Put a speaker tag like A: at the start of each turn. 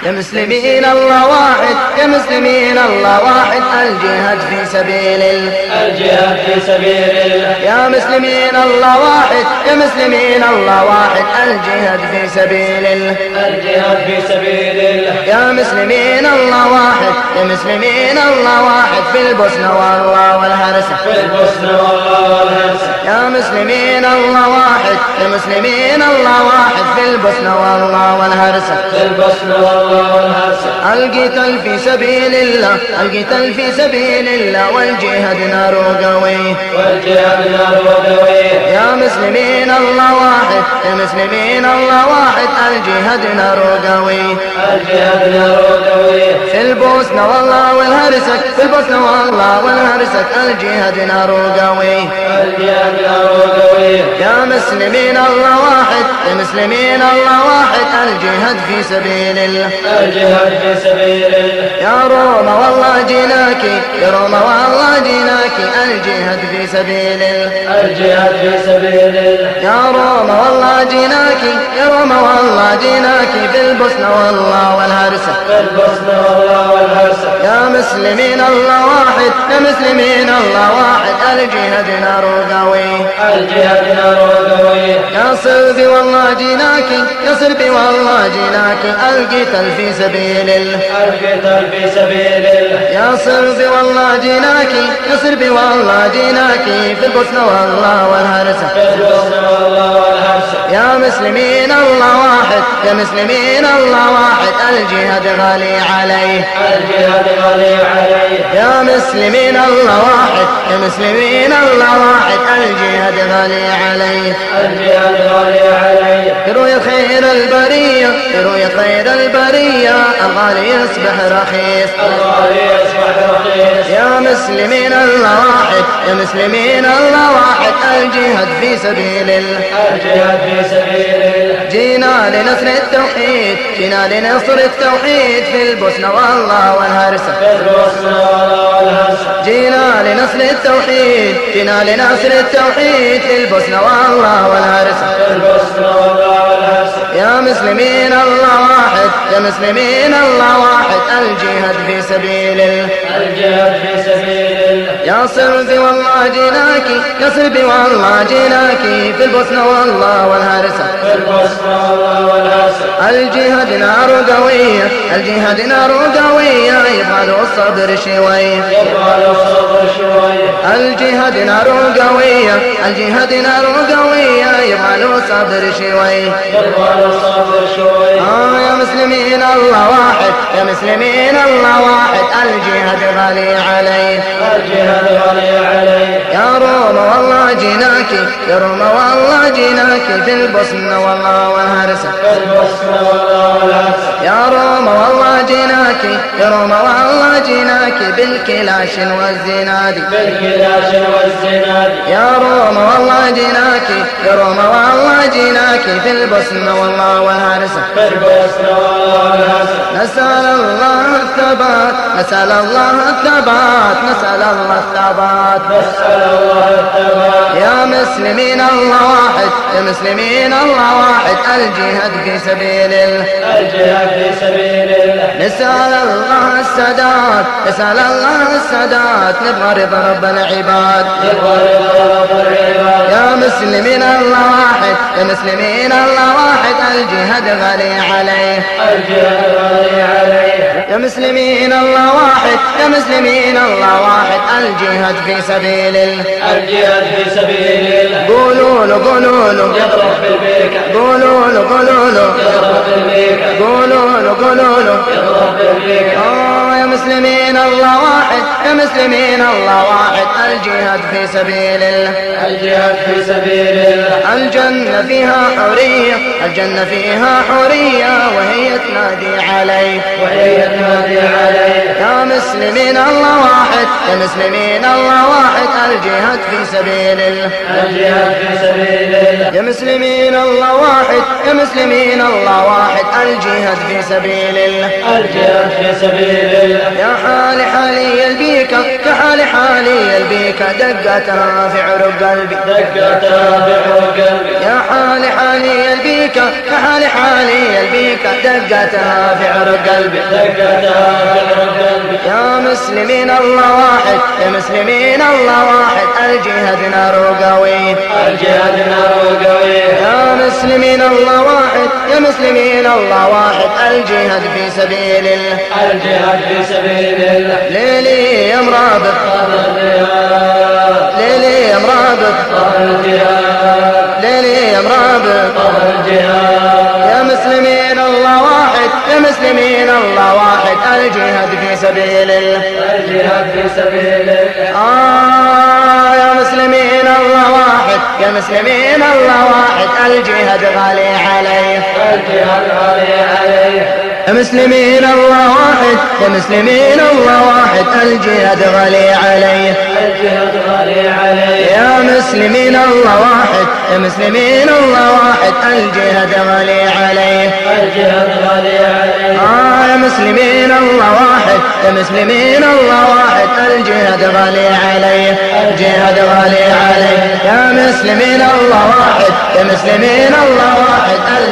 A: يا مسلمين الله واحد، يا مسلمين الله واحد، الجهاد في سبيل الله،
B: الجهاد في سبيل الله.
A: يا مسلمين الله واحد، يا مسلمين الله واحد، الجهاد في سبيل الله،
B: الجهاد في سبيل الله.
A: يا مسلمين الله واحد، يا مسلمين الله واحد، في البوسنة والله والهرسة،
B: في البوسنة والله والهرسة.
A: يا مسلمين الله واحد، يا مسلمين الله واحد، في البوسنة والله والهرسة،
B: في البوسنة والله والهرسة.
A: القتال في سبيل الله، القتال في سبيل الله، والجهاد نار قوي،
B: والجهاد نار قوية.
A: يا مسلمين الله واحد، يا مسلمين الله واحد، الجهاد نار قوي،
B: الجهاد نار قوية.
A: في البوسنة والله والهرسك، في البوسنة والله والهرسك، الجهاد نار قوي،
B: الجهاد نار قوية.
A: يا مسلمين الله واحد، يا مسلمين الله واحد، الجهاد في سبيل الله،
B: الجهاد في سبيل الله.
A: يا روما والله جيناكي، يا روما والله جيناكي، الجهاد في سبيل الله،
B: الجهاد في سبيل الله.
A: يا روما والله جيناكي، يا روما والله جيناكي، في البوسنة والله والهرسة،
B: في البوسنة والله والهرسة.
A: يا مسلمين الله واحد، يا مسلمين الله واحد، الجهاد نار قوي،
B: الجهاد نار قوية.
A: يا صلبي والله جيناكي، يا صلبي والله جيناكي، القتال في سبيل الله،
B: القتال في سبيل الله.
A: يا صلبي والله جيناكي، يا صلبي والله جيناكي، في البوسنة والله والهرسة،
B: في البوسنة والله والهرسة.
A: يا مسلمين الله واحد، يا مسلمين الله واحد، الجهاد غالي عليه،
B: الجهاد غالي عليه.
A: يا مسلمين الله واحد، يا مسلمين الله واحد، الجهاد غالي عليه،
B: الجهاد غالي عليه.
A: يروي خير البرية، يروي خير البرية، الغالي يصبح رخيص،
B: الغالي يصبح رخيص.
A: يا مسلمين الله واحد، يا مسلمين الله واحد، الجهاد في سبيل الله،
B: الجهاد في سبيل الله.
A: جينا لنصر التوحيد، جينا لنصر التوحيد، في البوسنة والله والهرسة،
B: في البوسنة والله والهرسة.
A: جينا لنصر التوحيد، جينا لنصر التوحيد، في البوسنة والله والهرسة،
B: في البوسنة والله والهرسة.
A: يا مسلمين الله واحد، يا مسلمين الله واحد، الجهاد في سبيل الله،
B: الجهاد في سبيل الله.
A: يا صلبي والله جيناكي، يا صلبي والله جيناكي، في البوسنة والله والهرسة،
B: في البوسنة والله والهرسة.
A: الجهاد نار قوية، الجهاد نار قوية، يبغى له الصبر شوية،
B: يبغى له صبر شوية.
A: الجهاد نار قوية، الجهاد نار قوية، يبغى له صبر شوية،
B: يبغى له صبر شوية.
A: يا مسلمين الله واحد، يا مسلمين الله واحد، الجهاد غالي عليه،
B: الجهاد غالي عليه.
A: يا روما والله جيناكي، يا روما والله جيناكي، في البوسنة والله والهرسة،
B: في البوسنة والله والهرسة.
A: يا روما والله جيناكي، يا روما والله جيناكي، بالكلاش والزنادي،
B: بالكلاش والزناد.
A: يا روما والله جيناكي، يا روما والله جيناكي، في البوسنة والله والهرسة،
B: في البوسنة والله والهرسة.
A: نسأل الله الثبات، نسأل الله الثبات، نسأل الله الثبات،
B: نسأل الله الثبات.
A: يا مسلمين الله واحد، يا مسلمين الله واحد، الجهاد في سبيل الله،
B: الجهاد في سبيل الله.
A: نسأل الله السداد، نسأل الله السداد، نبغى رضا رب العباد،
B: يبغى رضا رب العباد.
A: يا مسلمين الله واحد، يا مسلمين الله واحد، الجهاد غالي عليه،
B: الجهاد غالي عليه.
A: يا مسلمين الله واحد، يا مسلمين الله واحد، الجهاد في سبيل الله،
B: الجهاد في سبيل الله.
A: قولوا له قولوا له،
B: يضرب بالبيكة.
A: قولوا له قولوا له،
B: يضرب بالبيكة.
A: قولوا له قولوا له،
B: يضرب بالبيكة.
A: يا مسلمين الله واحد، يا مسلمين الله واحد، الجهاد في سبيل الله،
B: الجهاد في سبيل الله.
A: الجنة فيها حرية، الجنة فيها حرية، وهي تنادي عليه،
B: وهي تنادي عليه.
A: يا مسلمين الله واحد، يا مسلمين الله واحد، الجهاد في سبيل الله،
B: الجهاد في سبيل الله.
A: يا مسلمين الله واحد، يا مسلمين الله واحد، الجهاد في سبيل الله،
B: الجهاد في سبيل الله.
A: يا حالي حالي يلبيك، يا حالي حالي حالي البيك دقتها في عروق قلبي
B: دقتها في عروق قلبي
A: يا حالي حالي البيك يا حالي حالي البيك دقتها في عروق قلبي
B: دقتها في عروق قلبي
A: يا مسلمين الله واحد يا مسلمين الله واحد الجهاد نار قوي
B: الجهاد نار قوي
A: يا مسلمين الله واحد يا مسلمين الله واحد الجهاد في سبيل الله
B: الجهاد في سبيل الله
A: ليلي يا مرابط
B: طه الجهاد
A: ليلي يا مرابط
B: طه الجهاد
A: ليلي يا مرابط
B: طه الجهاد
A: يا مسلمين الله واحد يا مسلمين الله واحد الجهاد في سبيل الله
B: الجهاد في سبيل الله
A: يا مسلمين الله واحد يا مسلمين الله واحد الجهاد غالي عليه
B: الجهاد غالي عليه
A: يا مسلمين الله واحد يا مسلمين الله واحد الجهاد غالي عليه
B: الجهاد غالي عليه
A: يا مسلمين الله واحد يا مسلمين الله واحد الجهاد غالي عليه
B: الجهاد غالي عليه
A: يا مسلمين الله واحد يا مسلمين الله واحد الجهاد غالي عليه الجهاد غالي عليه يا مسلمين الله واحد يا مسلمين الله واحد